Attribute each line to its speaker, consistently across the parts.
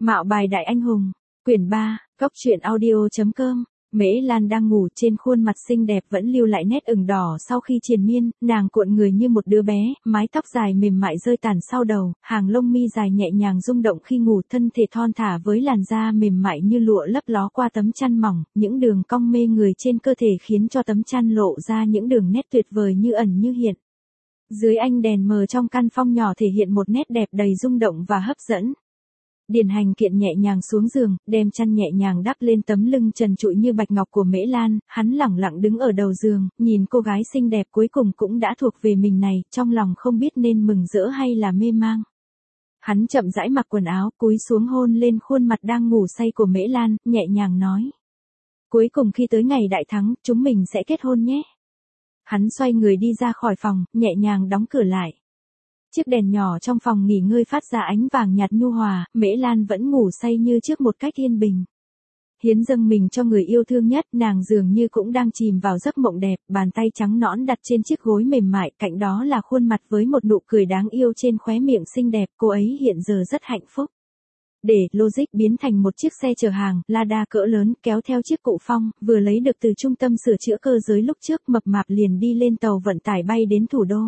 Speaker 1: Mạo bài đại anh hùng, quyển 3, Cốc truyện audio.com. Mễ Lan đang ngủ, trên khuôn mặt xinh đẹp vẫn lưu lại nét ửng đỏ sau khi triền miên, nàng cuộn người như một đứa bé, mái tóc dài mềm mại rơi tàn sau đầu, hàng lông mi dài nhẹ nhàng rung động khi ngủ, thân thể thon thả với làn da mềm mại như lụa lấp ló qua tấm chăn mỏng, những đường cong mê người trên cơ thể khiến cho tấm chăn lộ ra những đường nét tuyệt vời như ẩn như hiện. Dưới ánh đèn mờ trong căn phòng nhỏ thể hiện một nét đẹp đầy rung động và hấp dẫn. Điền Hành Kiện nhẹ nhàng xuống giường, đem chăn nhẹ nhàng đắp lên tấm lưng trần trụi như bạch ngọc của Mễ Lan, hắn lẳng lặng đứng ở đầu giường, nhìn cô gái xinh đẹp cuối cùng cũng đã thuộc về mình này, trong lòng không biết nên mừng rỡ hay là mê mang. Hắn chậm rãi mặc quần áo, cúi xuống hôn lên khuôn mặt đang ngủ say của Mễ Lan, nhẹ nhàng nói: "Cuối cùng khi tới ngày đại thắng, chúng mình sẽ kết hôn nhé." Hắn xoay người đi ra khỏi phòng, nhẹ nhàng đóng cửa lại. Chiếc đèn nhỏ trong phòng nghỉ ngơi phát ra ánh vàng nhạt nhu hòa, Mễ Lan vẫn ngủ say như trước một cách yên bình. Hiến dâng mình cho người yêu thương nhất, nàng dường như cũng đang chìm vào giấc mộng đẹp, bàn tay trắng nõn đặt trên chiếc gối mềm mại, cạnh đó là khuôn mặt với một nụ cười đáng yêu trên khóe miệng xinh đẹp, cô ấy hiện giờ rất hạnh phúc. Để Logic biến thành một chiếc xe chở hàng Lada cỡ lớn kéo theo chiếc cụ phong, vừa lấy được từ trung tâm sửa chữa cơ giới lúc trước, mập mạp liền đi lên tàu vận tải bay đến thủ đô.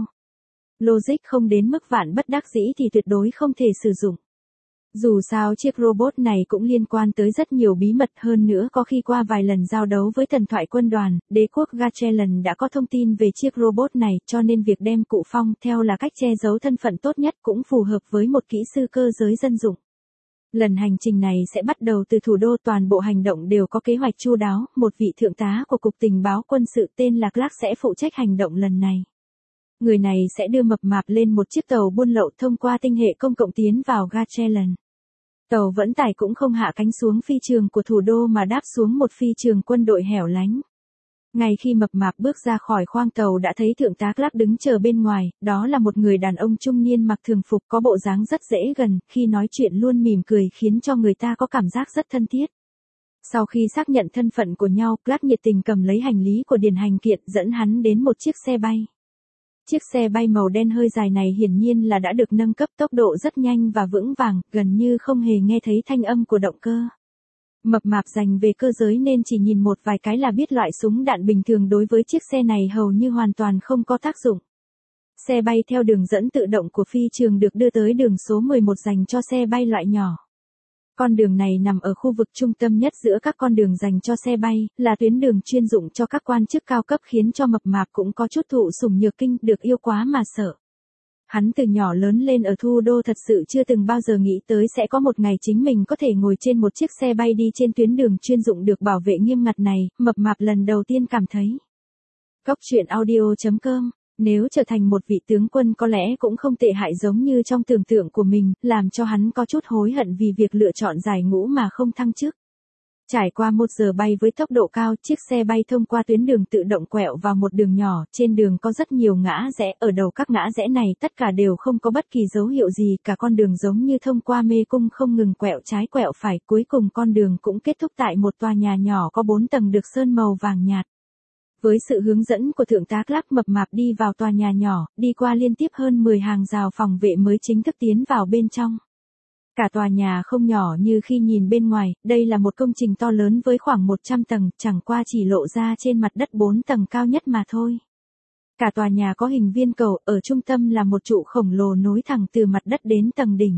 Speaker 1: Logic không đến mức vạn bất đắc dĩ thì tuyệt đối không thể sử dụng. Dù sao chiếc robot này cũng liên quan tới rất nhiều bí mật, hơn nữa có khi qua vài lần giao đấu với thần thoại quân đoàn, đế quốc Gatchelan đã có thông tin về chiếc robot này, cho nên việc đem cụ phong theo là cách che giấu thân phận tốt nhất, cũng phù hợp với một kỹ sư cơ giới dân dụng. Lần hành trình này sẽ bắt đầu từ thủ đô, toàn bộ hành động đều có kế hoạch chu đáo, một vị thượng tá của Cục Tình báo Quân sự tên là Clark sẽ phụ trách hành động lần này. Người này sẽ đưa mập mạp lên một chiếc tàu buôn lậu thông qua tinh hệ công cộng tiến vào Gatchelan. Tàu vận tải cũng không hạ cánh xuống phi trường của thủ đô mà đáp xuống một phi trường quân đội hẻo lánh. Ngay khi mập mạp bước ra khỏi khoang tàu đã thấy thượng tá Clark đứng chờ bên ngoài, đó là một người đàn ông trung niên mặc thường phục, có bộ dáng rất dễ gần, khi nói chuyện luôn mỉm cười khiến cho người ta có cảm giác rất thân thiết. Sau khi xác nhận thân phận của nhau, Clark nhiệt tình cầm lấy hành lý của Điền Hành Kiện, dẫn hắn đến một chiếc xe bay. Chiếc xe bay màu đen hơi dài này hiển nhiên là đã được nâng cấp, tốc độ rất nhanh và vững vàng, gần như không hề nghe thấy thanh âm của động cơ. Mập mạp dành về cơ giới nên chỉ nhìn một vài cái là biết loại súng đạn bình thường đối với chiếc xe này hầu như hoàn toàn không có tác dụng. Xe bay theo đường dẫn tự động của phi trường được đưa tới đường số 11 dành cho xe bay loại nhỏ. Con đường này nằm ở khu vực trung tâm nhất giữa các con đường dành cho xe bay, là tuyến đường chuyên dụng cho các quan chức cao cấp, khiến cho mập mạp cũng có chút thụ sủng nhược kinh, được yêu quá mà sợ. Hắn từ nhỏ lớn lên ở thủ đô, thật sự chưa từng bao giờ nghĩ tới sẽ có một ngày chính mình có thể ngồi trên một chiếc xe bay đi trên tuyến đường chuyên dụng được bảo vệ nghiêm ngặt này, mập mạp lần đầu tiên cảm thấy. Cốc truyện audio.com. Nếu trở thành một vị tướng quân có lẽ cũng không tệ hại giống như trong tưởng tượng của mình, làm cho hắn có chút hối hận vì việc lựa chọn giải ngũ mà không thăng chức. Trải qua 1 giờ bay với tốc độ cao, chiếc xe bay thông qua tuyến đường tự động quẹo vào một đường nhỏ, trên đường có rất nhiều ngã rẽ, ở đầu các ngã rẽ này tất cả đều không có bất kỳ dấu hiệu gì, cả con đường giống như thông qua mê cung không ngừng quẹo trái quẹo phải, cuối cùng con đường cũng kết thúc tại một tòa nhà nhỏ có 4 tầng được sơn màu vàng nhạt. Với sự hướng dẫn của thượng tá Clark, mập mạp đi vào tòa nhà nhỏ, đi qua liên tiếp hơn 10 hàng rào phòng vệ mới chính thức tiến vào bên trong. Cả tòa nhà không nhỏ như khi nhìn bên ngoài, đây là một công trình to lớn với khoảng 100 tầng, chẳng qua chỉ lộ ra trên mặt đất 4 tầng cao nhất mà thôi. Cả tòa nhà có hình viên cầu, ở trung tâm là một trụ khổng lồ nối thẳng từ mặt đất đến tầng đỉnh.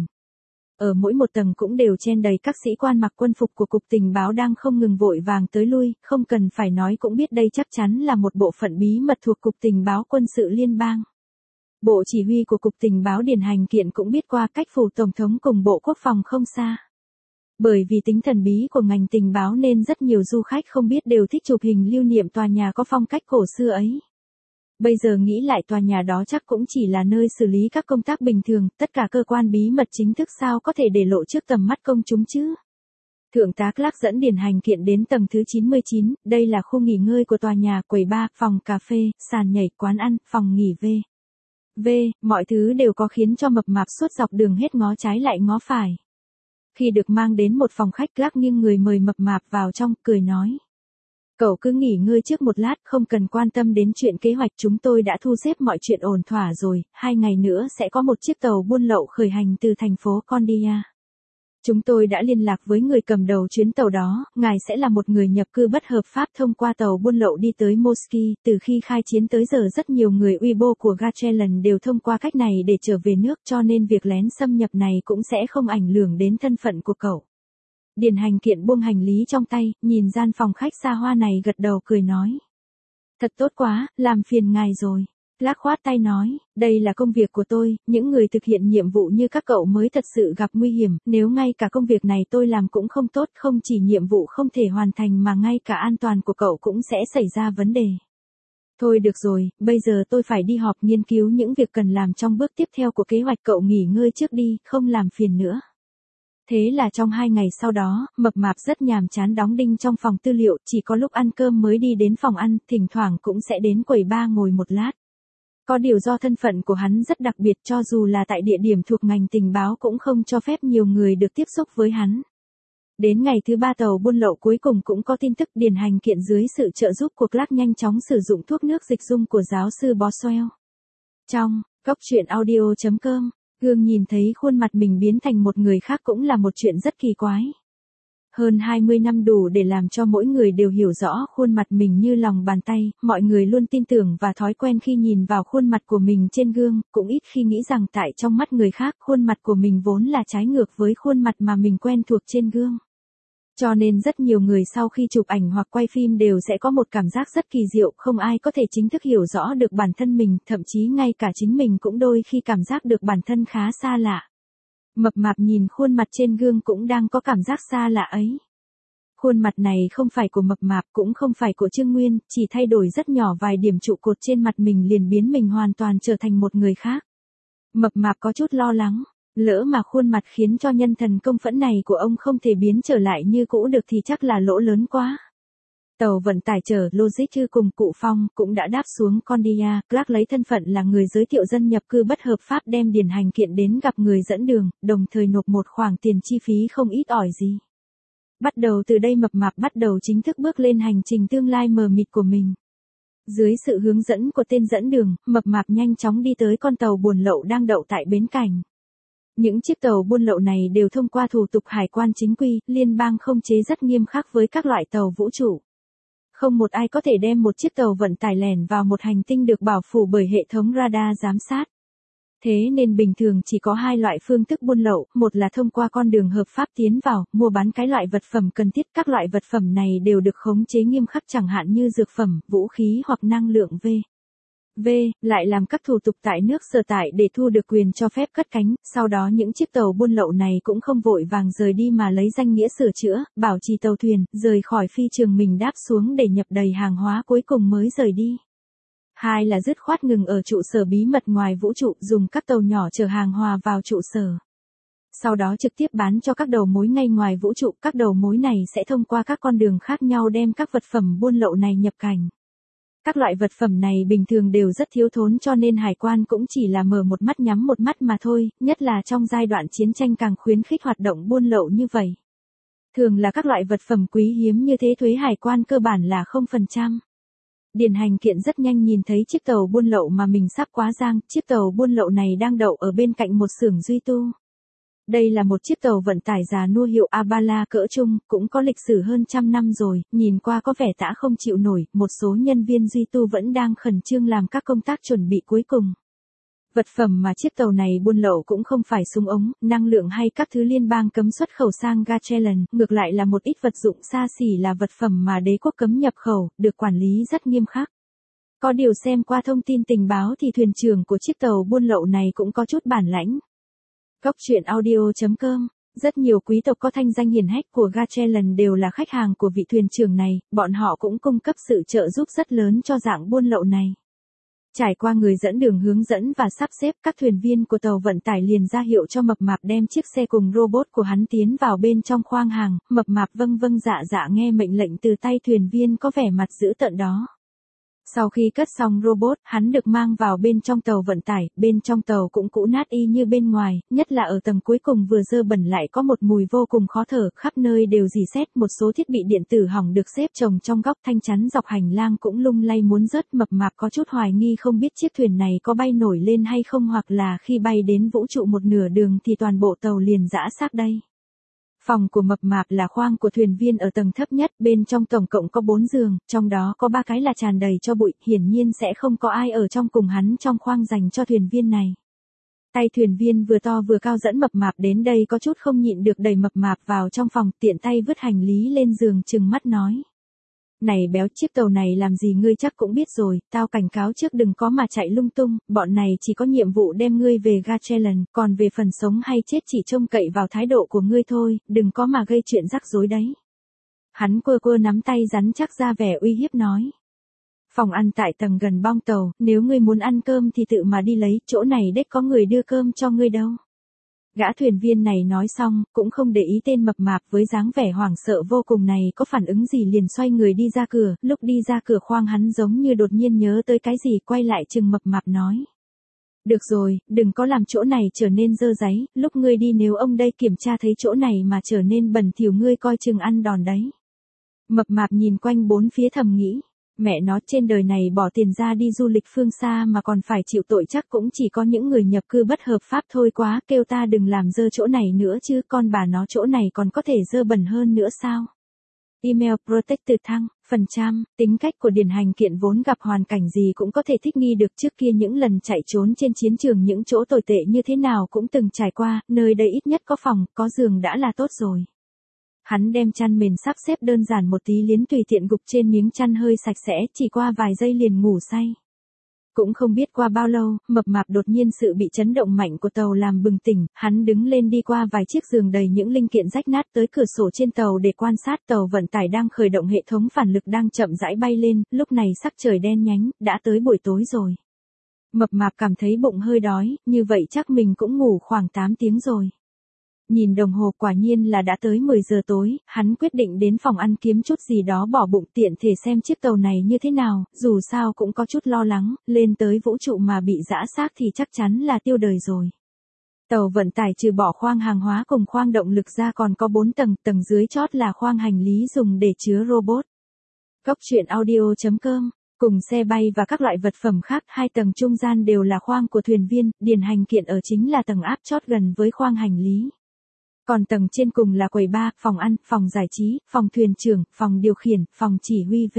Speaker 1: Ở mỗi một tầng cũng đều chen đầy các sĩ quan mặc quân phục của Cục Tình báo đang không ngừng vội vàng tới lui, không cần phải nói cũng biết đây chắc chắn là một bộ phận bí mật thuộc Cục Tình báo Quân sự Liên bang. Bộ chỉ huy của Cục Tình báo Điền Hành Kiện cũng biết qua cách phủ Tổng thống cùng Bộ Quốc phòng không xa. Bởi vì tính thần bí của ngành tình báo nên rất nhiều du khách không biết đều thích chụp hình lưu niệm tòa nhà có phong cách cổ xưa ấy. Bây giờ nghĩ lại tòa nhà đó chắc cũng chỉ là nơi xử lý các công tác bình thường, tất cả cơ quan bí mật chính thức sao có thể để lộ trước tầm mắt công chúng chứ. Thượng tá Clark dẫn Điền Hành Kiện đến tầng thứ 99, đây là khu nghỉ ngơi của tòa nhà, quầy bar, phòng cà phê, sàn nhảy, quán ăn, phòng nghỉ mọi thứ đều có, khiến cho mập mạp suốt dọc đường hết ngó trái lại ngó phải. Khi được mang đến một phòng khách, Clark nghiêng người mời mập mạp vào trong, cười nói: "Cậu cứ nghỉ ngơi trước một lát, không cần quan tâm đến chuyện kế hoạch, chúng tôi đã thu xếp mọi chuyện ổn thỏa rồi, 2 ngày nữa sẽ có một chiếc tàu buôn lậu khởi hành từ thành phố Kondia. Chúng tôi đã liên lạc với người cầm đầu chuyến tàu đó, ngài sẽ là một người nhập cư bất hợp pháp thông qua tàu buôn lậu đi tới Mosky. Từ khi khai chiến tới giờ rất nhiều người Weibo của Gachelan đều thông qua cách này để trở về nước, cho nên việc lén xâm nhập này cũng sẽ không ảnh hưởng đến thân phận của cậu. Điền Hành Kiện buông hành lý trong tay, nhìn gian phòng khách xa hoa này gật đầu cười nói. Thật tốt quá, làm phiền ngài rồi. Clark khoát tay nói, đây là công việc của tôi, những người thực hiện nhiệm vụ như các cậu mới thật sự gặp nguy hiểm, nếu ngay cả công việc này tôi làm cũng không tốt, không chỉ nhiệm vụ không thể hoàn thành mà ngay cả an toàn của cậu cũng sẽ xảy ra vấn đề. Thôi được rồi, bây giờ tôi phải đi họp nghiên cứu những việc cần làm trong bước tiếp theo của kế hoạch, cậu nghỉ ngơi trước đi, không làm phiền nữa. Thế là trong 2 ngày sau đó, Mập Mạp rất nhàm chán đóng đinh trong phòng tư liệu, chỉ có lúc ăn cơm mới đi đến phòng ăn, thỉnh thoảng cũng sẽ đến quầy bar ngồi một lát. Có điều do thân phận của hắn rất đặc biệt, cho dù là tại địa điểm thuộc ngành tình báo cũng không cho phép nhiều người được tiếp xúc với hắn. Đến ngày thứ 3 tàu buôn lậu cuối cùng cũng có tin tức. Điền Hành Kiện dưới sự trợ giúp của Clark nhanh chóng sử dụng thuốc nước dịch dung của giáo sư Boswell. Trong góc truyện audio.com, gương nhìn thấy khuôn mặt mình biến thành một người khác cũng là một chuyện rất kỳ quái. Hơn 20 năm đủ để làm cho mỗi người đều hiểu rõ khuôn mặt mình như lòng bàn tay, mọi người luôn tin tưởng và thói quen khi nhìn vào khuôn mặt của mình trên gương, cũng ít khi nghĩ rằng tại trong mắt người khác khuôn mặt của mình vốn là trái ngược với khuôn mặt mà mình quen thuộc trên gương. Cho nên rất nhiều người sau khi chụp ảnh hoặc quay phim đều sẽ có một cảm giác rất kỳ diệu, không ai có thể chính thức hiểu rõ được bản thân mình, thậm chí ngay cả chính mình cũng đôi khi cảm giác được bản thân khá xa lạ. Mập Mạp nhìn khuôn mặt trên gương cũng đang có cảm giác xa lạ ấy. Khuôn mặt này không phải của Mập Mạp cũng không phải của Trương Nguyên, chỉ thay đổi rất nhỏ vài điểm trụ cột trên mặt mình liền biến mình hoàn toàn trở thành một người khác. Mập Mạp có chút lo lắng, lỡ mà khuôn mặt khiến cho nhân thần công phẫn này của ông không thể biến trở lại như cũ được thì chắc là lỗ lớn quá. Tàu vận tải chở Logic cùng Cụ Phong cũng đã đáp xuống Condia. Clark lấy thân phận là người giới thiệu dân nhập cư bất hợp pháp đem Điền Hành Kiện đến gặp người dẫn đường, đồng thời nộp một khoản tiền chi phí không ít ỏi gì. Bắt đầu từ đây Mập Mạp bắt đầu chính thức bước lên hành trình tương lai mờ mịt của mình. Dưới sự hướng dẫn của tên dẫn đường, Mập Mạp nhanh chóng đi tới con tàu buôn lậu đang đậu tại bến cảng. Những chiếc tàu buôn lậu này đều thông qua thủ tục hải quan chính quy, liên bang không chế rất nghiêm khắc với các loại tàu vũ trụ. Không một ai có thể đem một chiếc tàu vận tải lẻn vào một hành tinh được bảo phủ bởi hệ thống radar giám sát. Thế nên bình thường chỉ có 2 loại phương thức buôn lậu, một là thông qua con đường hợp pháp tiến vào, mua bán cái loại vật phẩm cần thiết. Các loại vật phẩm này đều được khống chế nghiêm khắc, chẳng hạn như dược phẩm, vũ khí hoặc năng lượng lại làm các thủ tục tại nước sở tại để thu được quyền cho phép cất cánh. Sau đó những chiếc tàu buôn lậu này cũng không vội vàng rời đi mà lấy danh nghĩa sửa chữa, bảo trì tàu thuyền, rời khỏi phi trường mình đáp xuống để nhập đầy hàng hóa cuối cùng mới rời đi. 2 là dứt khoát ngừng ở trụ sở bí mật ngoài vũ trụ, dùng các tàu nhỏ chở hàng hòa vào trụ sở. Sau đó trực tiếp bán cho các đầu mối ngay ngoài vũ trụ. Các đầu mối này sẽ thông qua các con đường khác nhau đem các vật phẩm buôn lậu này nhập cảnh. Các loại vật phẩm này bình thường đều rất thiếu thốn cho nên hải quan cũng chỉ là mở một mắt nhắm một mắt mà thôi, nhất là trong giai đoạn chiến tranh càng khuyến khích hoạt động buôn lậu như vậy. Thường là các loại vật phẩm quý hiếm như thế thuế hải quan cơ bản là 0%. Điền Hành Kiện rất nhanh nhìn thấy chiếc tàu buôn lậu mà mình sắp quá giang, chiếc tàu buôn lậu này đang đậu ở bên cạnh một xưởng duy tu. Đây là một chiếc tàu vận tải già nua hiệu Abala cỡ trung, cũng có lịch sử hơn 100 năm rồi, nhìn qua có vẻ tã không chịu nổi, một số nhân viên duy tu vẫn đang khẩn trương làm các công tác chuẩn bị cuối cùng. Vật phẩm mà chiếc tàu này buôn lậu cũng không phải súng ống, năng lượng hay các thứ liên bang cấm xuất khẩu sang Gachelan, ngược lại là một ít vật dụng xa xỉ là vật phẩm mà đế quốc cấm nhập khẩu, được quản lý rất nghiêm khắc. Có điều xem qua thông tin tình báo thì thuyền trưởng của chiếc tàu buôn lậu này cũng có chút bản lãnh. Góc truyện audio.com, rất nhiều quý tộc có thanh danh hiển hách của Gachelan đều là khách hàng của vị thuyền trưởng này, bọn họ cũng cung cấp sự trợ giúp rất lớn cho dạng buôn lậu này. Trải qua người dẫn đường hướng dẫn và sắp xếp, các thuyền viên của tàu vận tải liền ra hiệu cho Mập Mạp đem chiếc xe cùng robot của hắn tiến vào bên trong khoang hàng. Mập Mạp vâng vâng dạ dạ nghe mệnh lệnh từ tay thuyền viên có vẻ mặt dữ tợn đó. Sau khi cất xong robot, hắn được mang vào bên trong tàu vận tải, bên trong tàu cũng cũ nát y như bên ngoài, nhất là ở tầng cuối cùng vừa dơ bẩn lại có một mùi vô cùng khó thở, khắp nơi đều rỉ sét, một số thiết bị điện tử hỏng được xếp chồng trong góc, thanh chắn dọc hành lang cũng lung lay muốn rớt. Mập Mạp có chút hoài nghi không biết chiếc thuyền này có bay nổi lên hay không, hoặc là khi bay đến vũ trụ một nửa đường thì toàn bộ tàu liền rã xác đây. Phòng của mập mạp là khoang của thuyền viên ở tầng thấp nhất, bên trong tổng cộng có 4 giường, trong đó có 3 cái là tràn đầy cho bụi, hiển nhiên sẽ không có ai ở trong cùng hắn trong khoang dành cho thuyền viên này. Tay thuyền viên vừa to vừa cao dẫn mập mạp đến đây có chút không nhịn được đẩy mập mạp vào trong phòng, tiện tay vứt hành lý lên giường trừng mắt nói. Này béo, chiếc tàu này làm gì ngươi chắc cũng biết rồi, tao cảnh cáo trước đừng có mà chạy lung tung, bọn này chỉ có nhiệm vụ đem ngươi về Garchellen, còn về phần sống hay chết chỉ trông cậy vào thái độ của ngươi thôi, đừng có mà gây chuyện rắc rối đấy. Hắn quơ quơ nắm tay rắn chắc ra vẻ uy hiếp nói. Phòng ăn tại tầng gần bong tàu, nếu ngươi muốn ăn cơm thì tự mà đi lấy, chỗ này đếch có người đưa cơm cho ngươi đâu. Gã thuyền viên này nói xong, cũng không để ý tên mập mạp với dáng vẻ hoảng sợ vô cùng này có phản ứng gì liền xoay người đi ra cửa, lúc đi ra cửa khoang hắn giống như đột nhiên nhớ tới cái gì quay lại chừng mập mạp nói. Được rồi, đừng có làm chỗ này trở nên dơ dáy, lúc ngươi đi nếu ông đây kiểm tra thấy chỗ này mà trở nên bẩn thỉu ngươi coi chừng ăn đòn đấy. Mập mạp nhìn quanh bốn phía thầm nghĩ. Mẹ nó trên đời này bỏ tiền ra đi du lịch phương xa mà còn phải chịu tội chắc cũng chỉ có những người nhập cư bất hợp pháp thôi quá, kêu ta đừng làm dơ chỗ này nữa chứ, con bà nó chỗ này còn có thể dơ bẩn hơn nữa sao? Email Protected thăng, phần trăm, tính cách của điển hành kiện vốn gặp hoàn cảnh gì cũng có thể thích nghi được, trước kia những lần chạy trốn trên chiến trường những chỗ tồi tệ như thế nào cũng từng trải qua, nơi đây ít nhất có phòng, có giường đã là tốt rồi. Hắn đem chăn mền sắp xếp đơn giản một tí liến tùy tiện gục trên miếng chăn hơi sạch sẽ, chỉ qua vài giây liền ngủ say. Cũng không biết qua bao lâu, mập mạp đột nhiên sự bị chấn động mạnh của tàu làm bừng tỉnh, hắn đứng lên đi qua vài chiếc giường đầy những linh kiện rách nát tới cửa sổ trên tàu để quan sát tàu vận tải đang khởi động hệ thống phản lực đang chậm rãi bay lên, lúc này sắc trời đen nhánh, đã tới buổi tối rồi. Mập mạp cảm thấy bụng hơi đói, như vậy chắc mình cũng ngủ khoảng 8 tiếng rồi. Nhìn đồng hồ quả nhiên là đã tới 10 giờ tối, hắn quyết định đến phòng ăn kiếm chút gì đó bỏ bụng tiện thể xem chiếc tàu này như thế nào, dù sao cũng có chút lo lắng, lên tới vũ trụ mà bị giã xác thì chắc chắn là tiêu đời rồi. Tàu vận tải trừ bỏ khoang hàng hóa cùng khoang động lực ra còn có 4 tầng, tầng dưới chót là khoang hành lý dùng để chứa robot. Góc truyện audio.com cùng xe bay và các loại vật phẩm khác, 2 tầng trung gian đều là khoang của thuyền viên, điển hành kiện ở chính là tầng áp chót gần với khoang hành lý. Còn tầng trên cùng là quầy bar, phòng ăn, phòng giải trí, phòng thuyền trưởng, phòng điều khiển, phòng chỉ huy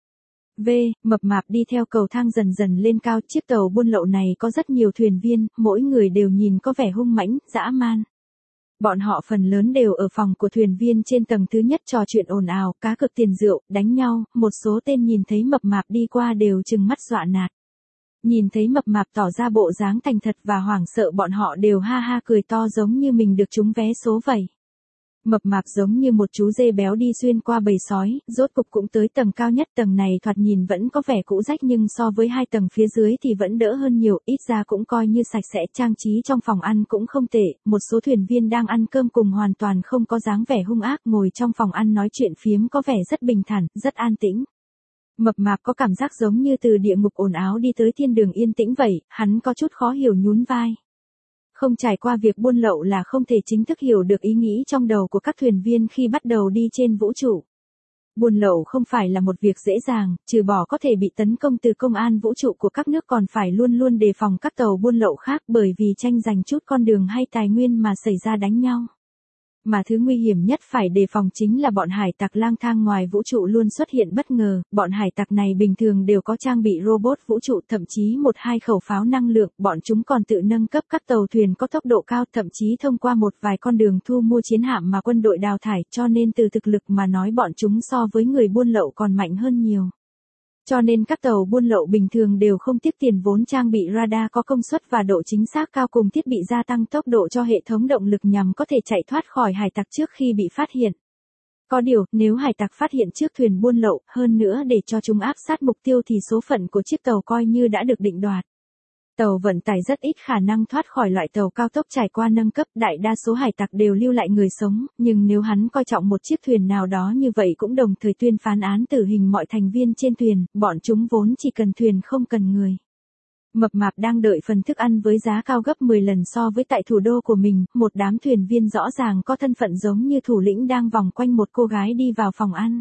Speaker 1: mập mạp đi theo cầu thang dần dần lên cao, chiếc tàu buôn lậu này có rất nhiều thuyền viên, mỗi người đều nhìn có vẻ hung mãnh, dã man. Bọn họ phần lớn đều ở phòng của thuyền viên trên tầng thứ nhất trò chuyện ồn ào, cá cược tiền rượu, đánh nhau, một số tên nhìn thấy mập mạp đi qua đều trừng mắt dọa nạt. Nhìn thấy mập mạp tỏ ra bộ dáng thành thật và hoảng sợ bọn họ đều ha ha cười to giống như mình được trúng vé số vậy. Mập mạp giống như một chú dê béo đi xuyên qua bầy sói, rốt cục cũng tới tầng cao nhất, tầng này thoạt nhìn vẫn có vẻ cũ rách nhưng so với 2 tầng phía dưới thì vẫn đỡ hơn nhiều, ít ra cũng coi như sạch sẽ, trang trí trong phòng ăn cũng không tệ, một số thuyền viên đang ăn cơm cùng hoàn toàn không có dáng vẻ hung ác, ngồi trong phòng ăn nói chuyện phiếm có vẻ rất bình thản, rất an tĩnh. Mập mạp có cảm giác giống như từ địa ngục ồn ào đi tới thiên đường yên tĩnh vậy, hắn có chút khó hiểu nhún vai. Không trải qua việc buôn lậu là không thể chính thức hiểu được ý nghĩ trong đầu của các thuyền viên khi bắt đầu đi trên vũ trụ. Buôn lậu không phải là một việc dễ dàng, trừ bỏ có thể bị tấn công từ công an vũ trụ của các nước còn phải luôn luôn đề phòng các tàu buôn lậu khác bởi vì tranh giành chút con đường hay tài nguyên mà xảy ra đánh nhau. Mà thứ nguy hiểm nhất phải đề phòng chính là bọn hải tặc lang thang ngoài vũ trụ luôn xuất hiện bất ngờ, bọn hải tặc này bình thường đều có trang bị robot vũ trụ, thậm chí 1-2 khẩu pháo năng lượng, bọn chúng còn tự nâng cấp các tàu thuyền có tốc độ cao, thậm chí thông qua một vài con đường thu mua chiến hạm mà quân đội đào thải, cho nên từ thực lực mà nói bọn chúng so với người buôn lậu còn mạnh hơn nhiều. Cho nên các tàu buôn lậu bình thường đều không tiếc tiền vốn trang bị radar có công suất và độ chính xác cao cùng thiết bị gia tăng tốc độ cho hệ thống động lực nhằm có thể chạy thoát khỏi hải tặc trước khi bị phát hiện. Có điều, nếu hải tặc phát hiện trước thuyền buôn lậu, hơn nữa để cho chúng áp sát mục tiêu thì số phận của chiếc tàu coi như đã được định đoạt. Tàu vận tải rất ít khả năng thoát khỏi loại tàu cao tốc trải qua nâng cấp, đại đa số hải tặc đều lưu lại người sống, nhưng nếu hắn coi trọng một chiếc thuyền nào đó như vậy cũng đồng thời tuyên phán án tử hình mọi thành viên trên thuyền, bọn chúng vốn chỉ cần thuyền không cần người. Mập mạp đang đợi phần thức ăn với giá cao gấp 10 lần so với tại thủ đô của mình, một đám thuyền viên rõ ràng có thân phận giống như thủ lĩnh đang vòng quanh một cô gái đi vào phòng ăn.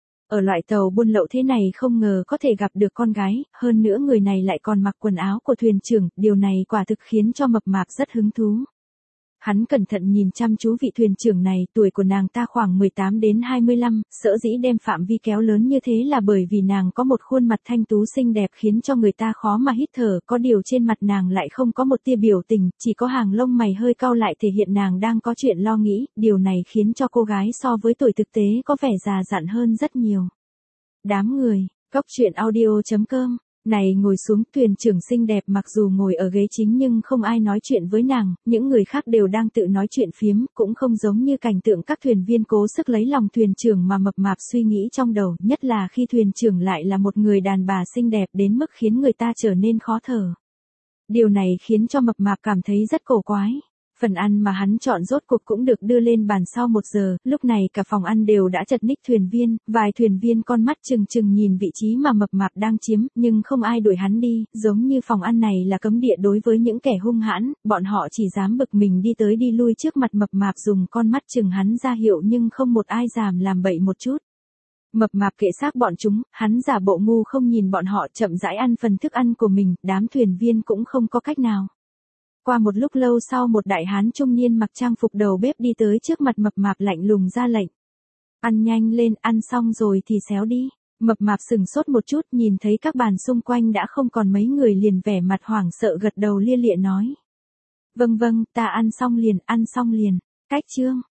Speaker 1: Ở loại tàu buôn lậu thế này không ngờ có thể gặp được con gái, hơn nữa người này lại còn mặc quần áo của thuyền trưởng, điều này quả thực khiến cho mập mạp rất hứng thú. Hắn cẩn thận nhìn chăm chú vị thuyền trưởng này, tuổi của nàng ta khoảng 18 đến 25, sở dĩ đem phạm vi kéo lớn như thế là bởi vì nàng có một khuôn mặt thanh tú xinh đẹp khiến cho người ta khó mà hít thở, có điều trên mặt nàng lại không có một tia biểu tình, chỉ có hàng lông mày hơi cau lại thể hiện nàng đang có chuyện lo nghĩ, điều này khiến cho cô gái so với tuổi thực tế có vẻ già dặn hơn rất nhiều. Đám người, Cốc truyện audio.com. Này ngồi xuống, thuyền trưởng xinh đẹp mặc dù ngồi ở ghế chính nhưng không ai nói chuyện với nàng, những người khác đều đang tự nói chuyện phiếm, cũng không giống như cảnh tượng các thuyền viên cố sức lấy lòng thuyền trưởng mà mập mạp suy nghĩ trong đầu, nhất là khi thuyền trưởng lại là một người đàn bà xinh đẹp đến mức khiến người ta trở nên khó thở. Điều này khiến cho mập mạp cảm thấy rất cổ quái. Phần ăn mà hắn chọn rốt cuộc cũng được đưa lên bàn sau 1 giờ, lúc này cả phòng ăn đều đã chật ních thuyền viên, vài thuyền viên con mắt trừng trừng nhìn vị trí mà mập mạp đang chiếm, nhưng không ai đuổi hắn đi, giống như phòng ăn này là cấm địa đối với những kẻ hung hãn, bọn họ chỉ dám bực mình đi tới đi lui trước mặt mập mạp dùng con mắt trừng hắn ra hiệu nhưng không một ai dám làm bậy một chút. Mập mạp kệ xác bọn chúng, hắn giả bộ ngu không nhìn bọn họ chậm rãi ăn phần thức ăn của mình, đám thuyền viên cũng không có cách nào. Qua một lúc lâu sau một đại hán trung niên mặc trang phục đầu bếp đi tới trước mặt mập mạp lạnh lùng ra lệnh. Ăn nhanh lên, ăn xong rồi thì xéo đi. Mập mạp sừng sốt một chút nhìn thấy các bàn xung quanh đã không còn mấy người liền vẻ mặt hoảng sợ gật đầu lia lịa nói. Vâng vâng, ta ăn xong liền, Cách chương.